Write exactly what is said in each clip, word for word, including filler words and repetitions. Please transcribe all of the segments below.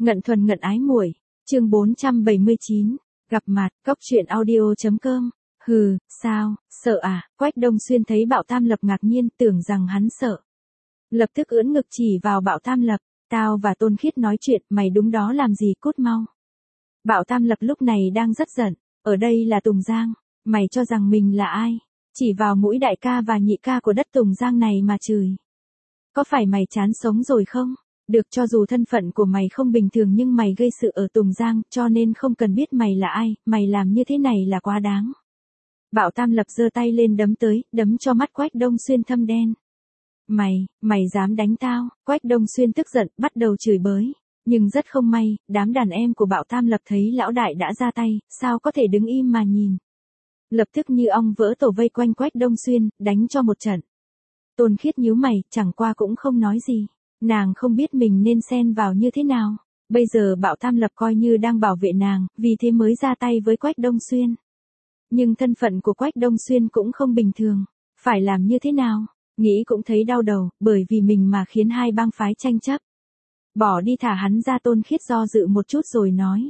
Ngận thuần ngận ái muội, chương bốn trăm bảy mươi chín, gặp mặt, cốc truyện audio chấm com. Hừ, sao, sợ à? Quách Đông Xuyên thấy Bảo Tam Lập ngạc nhiên, tưởng rằng hắn sợ. Lập tức ưỡn ngực chỉ vào Bảo Tam Lập, tao và Tôn Khiết nói chuyện, mày đúng đó làm gì, cút mau. Bảo Tam Lập lúc này đang rất giận, ở đây là Tùng Giang, mày cho rằng mình là ai? Chỉ vào mũi đại ca và nhị ca của đất Tùng Giang này mà chửi. Có phải mày chán sống rồi không? Được, cho dù thân phận của mày không bình thường nhưng mày gây sự ở Tùng Giang, cho nên không cần biết mày là ai, mày làm như thế này là quá đáng. Bảo Tam Lập giơ tay lên đấm tới, đấm cho mắt Quách Đông Xuyên thâm đen. Mày, mày dám đánh tao? Quách Đông Xuyên tức giận, bắt đầu chửi bới. Nhưng rất không may, đám đàn em của Bảo Tam Lập thấy lão đại đã ra tay, sao có thể đứng im mà nhìn. Lập tức như ong vỡ tổ vây quanh Quách Đông Xuyên, đánh cho một trận. Tôn Khiết nhíu mày, chẳng qua cũng không nói gì. Nàng không biết mình nên xen vào như thế nào. Bây giờ Bảo Tam Lập coi như đang bảo vệ nàng, vì thế mới ra tay với Quách Đông Xuyên. Nhưng thân phận của Quách Đông Xuyên cũng không bình thường. Phải làm như thế nào? Nghĩ cũng thấy đau đầu, bởi vì mình mà khiến hai bang phái tranh chấp. Bỏ đi thả hắn ra. Tôn Khiết do dự một chút rồi nói.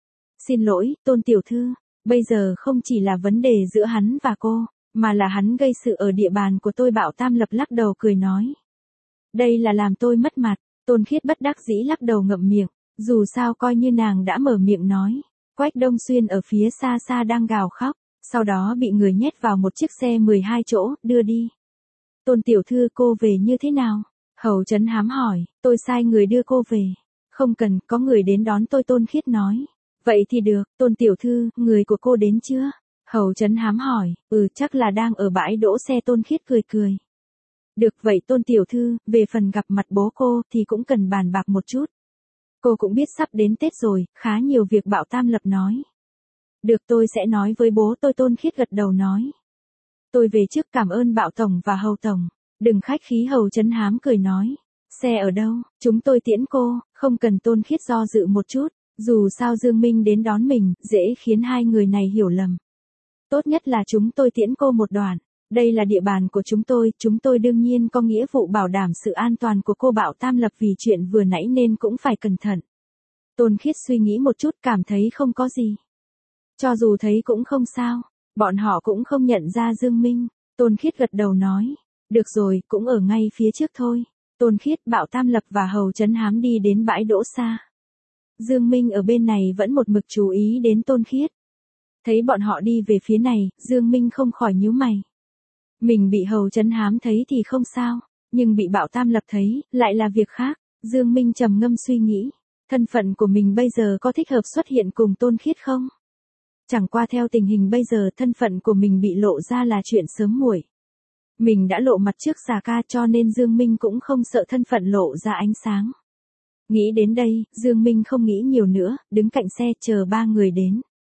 Xin lỗi, Tôn tiểu thư, bây giờ không chỉ là vấn đề giữa hắn và cô, mà là hắn gây sự ở địa bàn của tôi. Bảo Tam Lập lắc đầu cười nói. Đây là làm tôi mất mặt. Tôn Khiết bất đắc dĩ lắc đầu ngậm miệng, dù sao coi như nàng đã mở miệng nói. Quách Đông Xuyên ở phía xa xa đang gào khóc, sau đó bị người nhét vào một chiếc xe mười hai chỗ, đưa đi. Tôn tiểu thư, cô về như thế nào? Hầu Trấn Hám hỏi. Tôi sai người đưa cô về. Không cần, có người đến đón tôi. Tôn Khiết nói. Vậy thì được. Tôn tiểu thư, người của cô đến chưa? Hầu Trấn Hám hỏi. Ừ, chắc là đang ở bãi đỗ xe. Tôn Khiết cười cười. Được vậy Tôn tiểu thư, về phần gặp mặt bố cô thì cũng cần bàn bạc một chút. Cô cũng biết sắp đến Tết rồi, khá nhiều việc. Bảo Tam Lập nói. Được, tôi sẽ nói với bố tôi. Tôn Khiết gật đầu nói. Tôi về trước, cảm ơn Bảo Tổng và Hầu Tổng. Đừng khách khí. Hầu Trấn Hám cười nói. Xe ở đâu? Chúng tôi tiễn cô. Không cần. Tôn Khiết do dự một chút. Dù sao Dương Minh đến đón mình, dễ khiến hai người này hiểu lầm. Tốt nhất là chúng tôi tiễn cô một đoạn. Đây là địa bàn của chúng tôi, chúng tôi đương nhiên có nghĩa vụ bảo đảm sự an toàn của cô. Bảo Tam Lập vì chuyện vừa nãy nên cũng phải cẩn thận. Tôn Khiết suy nghĩ một chút, cảm thấy không có gì. Cho dù thấy cũng không sao, bọn họ cũng không nhận ra Dương Minh. Tôn Khiết gật đầu nói. Được rồi, cũng ở ngay phía trước thôi. Tôn Khiết, Bảo Tam Lập và Hầu Trấn Hám đi đến bãi đỗ xa. Dương Minh ở bên này vẫn một mực chú ý đến Tôn Khiết. Thấy bọn họ đi về phía này, Dương Minh không khỏi nhíu mày. Mình bị Hầu Trấn Hám thấy thì không sao, nhưng bị Bảo Tam Lập thấy, lại là việc khác. Dương Minh trầm ngâm suy nghĩ, thân phận của mình bây giờ có thích hợp xuất hiện cùng Tôn Khiết không? Chẳng qua theo tình hình bây giờ thân phận của mình bị lộ ra là chuyện sớm muộn. Mình đã lộ mặt trước Xà Ca cho nên Dương Minh cũng không sợ thân phận lộ ra ánh sáng. Nghĩ đến đây, Dương Minh không nghĩ nhiều nữa, đứng cạnh xe chờ ba người đến.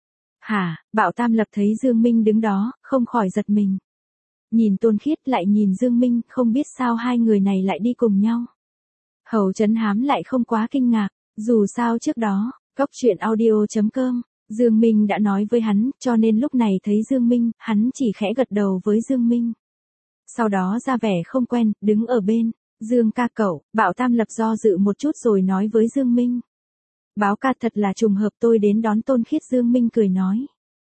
Hả? Bảo Tam Lập thấy Dương Minh đứng đó, không khỏi giật mình. Nhìn Tôn Khiết lại nhìn Dương Minh, không biết sao hai người này lại đi cùng nhau. Hầu Trấn Hám lại không quá kinh ngạc, dù sao trước đó, cốc truyện audio chấm com, Dương Minh đã nói với hắn, cho nên lúc này thấy Dương Minh, hắn chỉ khẽ gật đầu với Dương Minh. Sau đó ra vẻ không quen, đứng ở bên. Dương ca cậu. Bảo Tam Lập do dự một chút rồi nói với Dương Minh. Báo ca, thật là trùng hợp tôi đến đón Tôn Khiết. Dương Minh cười nói.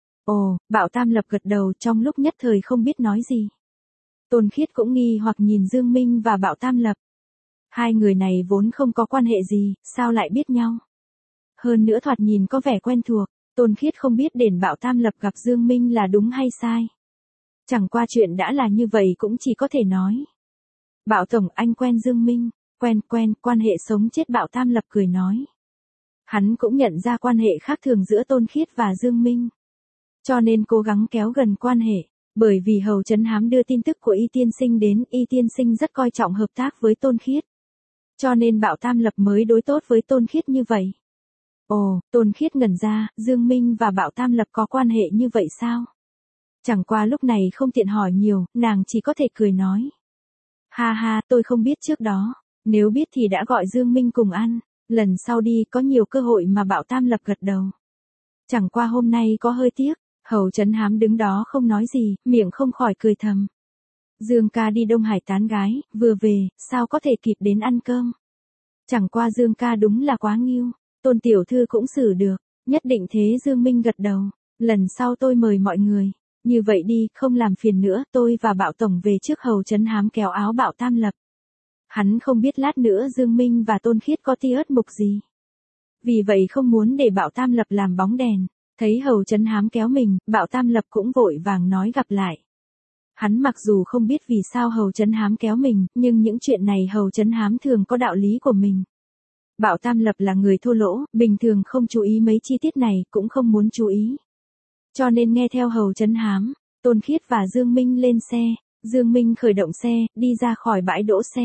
Ồ, Bảo Tam Lập gật đầu, trong lúc nhất thời không biết nói gì. Tôn Khiết cũng nghi hoặc nhìn Dương Minh và Bảo Tam Lập. Hai người này vốn không có quan hệ gì, sao lại biết nhau? Hơn nữa thoạt nhìn có vẻ quen thuộc. Tôn Khiết không biết đến Bảo Tam Lập gặp Dương Minh là đúng hay sai. Chẳng qua chuyện đã là như vậy cũng chỉ có thể nói. Bảo Tổng, anh quen Dương Minh? Quen, quen, quan hệ sống chết. Bảo Tam Lập cười nói. Hắn cũng nhận ra quan hệ khác thường giữa Tôn Khiết và Dương Minh. Cho nên cố gắng kéo gần quan hệ. Bởi vì Hầu Trấn Hám đưa tin tức của Y Tiên Sinh đến, Y Tiên Sinh rất coi trọng hợp tác với Tôn Khiết. Cho nên Bảo Tam Lập mới đối tốt với Tôn Khiết như vậy. Ồ, Tôn Khiết ngẩn ra, Dương Minh và Bảo Tam Lập có quan hệ như vậy sao? Chẳng qua lúc này không tiện hỏi nhiều, nàng chỉ có thể cười nói. Ha ha, tôi không biết trước đó, nếu biết thì đã gọi Dương Minh cùng ăn, lần sau đi có nhiều cơ hội mà. Bảo Tam Lập gật đầu. Chẳng qua hôm nay có hơi tiếc. Hầu Trấn Hám đứng đó không nói gì, miệng không khỏi cười thầm. Dương ca đi Đông Hải tán gái, vừa về, sao có thể kịp đến ăn cơm. Chẳng qua Dương ca đúng là quá nghiêu, Tôn tiểu thư cũng xử được, nhất định thế. Dương Minh gật đầu, lần sau tôi mời mọi người. Như vậy đi, không làm phiền nữa, tôi và Bạo Tổng về trước hầu trấn hám kéo áo Bạo Tam Lập. Hắn không biết lát nữa Dương Minh và Tôn Khiết có ti ớt mục gì. Vì vậy không muốn để Bạo Tam Lập làm bóng đèn. Thấy hầu trấn hám kéo mình, Bạo Tam Lập cũng vội vàng nói gặp lại. Hắn mặc dù không biết vì sao hầu trấn hám kéo mình, nhưng những chuyện này hầu trấn hám thường có đạo lý của mình. Bạo Tam Lập là người thô lỗ, bình thường không chú ý mấy chi tiết này, cũng không muốn chú ý. Cho nên nghe theo hầu trấn hám, Tôn Khiết và Dương Minh lên xe. Dương Minh khởi động xe, đi ra khỏi bãi đỗ xe.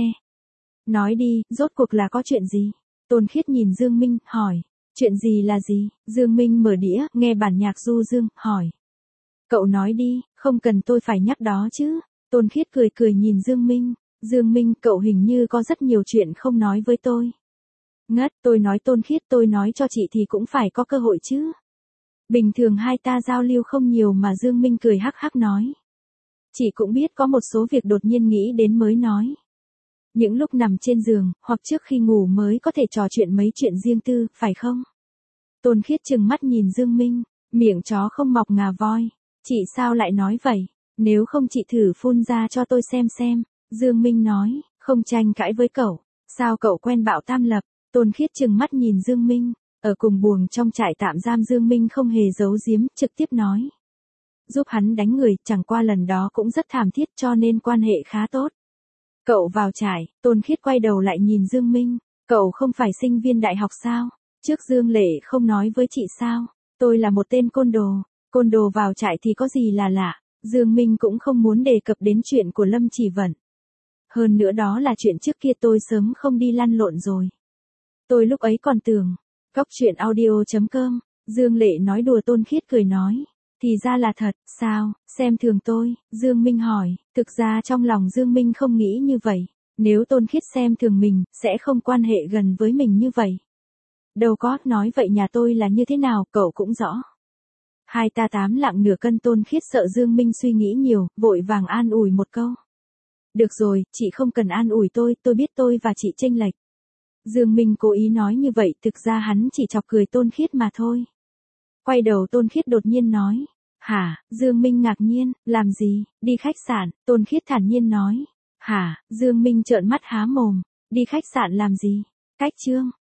Nói đi, rốt cuộc là có chuyện gì? Tôn Khiết nhìn Dương Minh, hỏi. Chuyện gì là gì? Dương Minh mở đĩa, nghe bản nhạc du dương, hỏi. Cậu nói đi, không cần tôi phải nhắc đó chứ. Tôn Khiết cười cười nhìn Dương Minh. Dương Minh, cậu hình như có rất nhiều chuyện không nói với tôi. Ngất, tôi nói Tôn Khiết, tôi nói cho chị thì cũng phải có cơ hội chứ. Bình thường hai ta giao lưu không nhiều mà. Dương Minh cười hắc hắc nói. Chị cũng biết có một số việc đột nhiên nghĩ đến mới nói. Những lúc nằm trên giường, hoặc trước khi ngủ mới có thể trò chuyện mấy chuyện riêng tư, phải không? Tôn Khiết trừng mắt nhìn Dương Minh, miệng chó không mọc ngà voi. Chị sao lại nói vậy? Nếu không chị thử phun ra cho tôi xem xem. Dương Minh nói, không tranh cãi với cậu. Sao cậu quen Bạo Tam Lập? Tôn Khiết trừng mắt nhìn Dương Minh. Ở cùng buồng trong trại tạm giam. Dương Minh không hề giấu giếm, trực tiếp nói. Giúp hắn đánh người, chẳng qua lần đó cũng rất thảm thiết cho nên quan hệ khá tốt. Cậu vào trại, Tôn Khiết quay đầu lại nhìn Dương Minh. Cậu không phải sinh viên đại học sao? Trước Dương Lệ không nói với chị sao? Tôi là một tên côn đồ. Côn đồ vào trại thì có gì là lạ? Dương Minh cũng không muốn đề cập đến chuyện của Lâm Chỉ Vận. Hơn nữa đó là chuyện trước kia, tôi sớm không đi lăn lộn rồi. Tôi lúc ấy còn tưởng. Cóc truyện audio chấm com. Dương Lệ nói đùa. Tôn Khiết cười nói. Thì ra là thật, sao, xem thường tôi? Dương Minh hỏi. Thực ra trong lòng Dương Minh không nghĩ như vậy. Nếu Tôn Khiết xem thường mình, sẽ không quan hệ gần với mình như vậy. Đâu có, nói vậy nhà tôi là như thế nào, cậu cũng rõ. Hai ta tám lạng nửa cân. Tôn Khiết sợ Dương Minh suy nghĩ nhiều, vội vàng an ủi một câu. Được rồi, chị không cần an ủi tôi, tôi biết tôi và chị chênh lệch. Dương Minh cố ý nói như vậy, thực ra hắn chỉ chọc cười Tôn Khiết mà thôi. Quay đầu Tôn Khiết đột nhiên nói. Hả? Dương Minh ngạc nhiên, làm gì? Đi khách sạn. Tôn Khiết thản nhiên nói. Hả? Dương Minh trợn mắt há mồm. Đi khách sạn làm gì? Cách chương.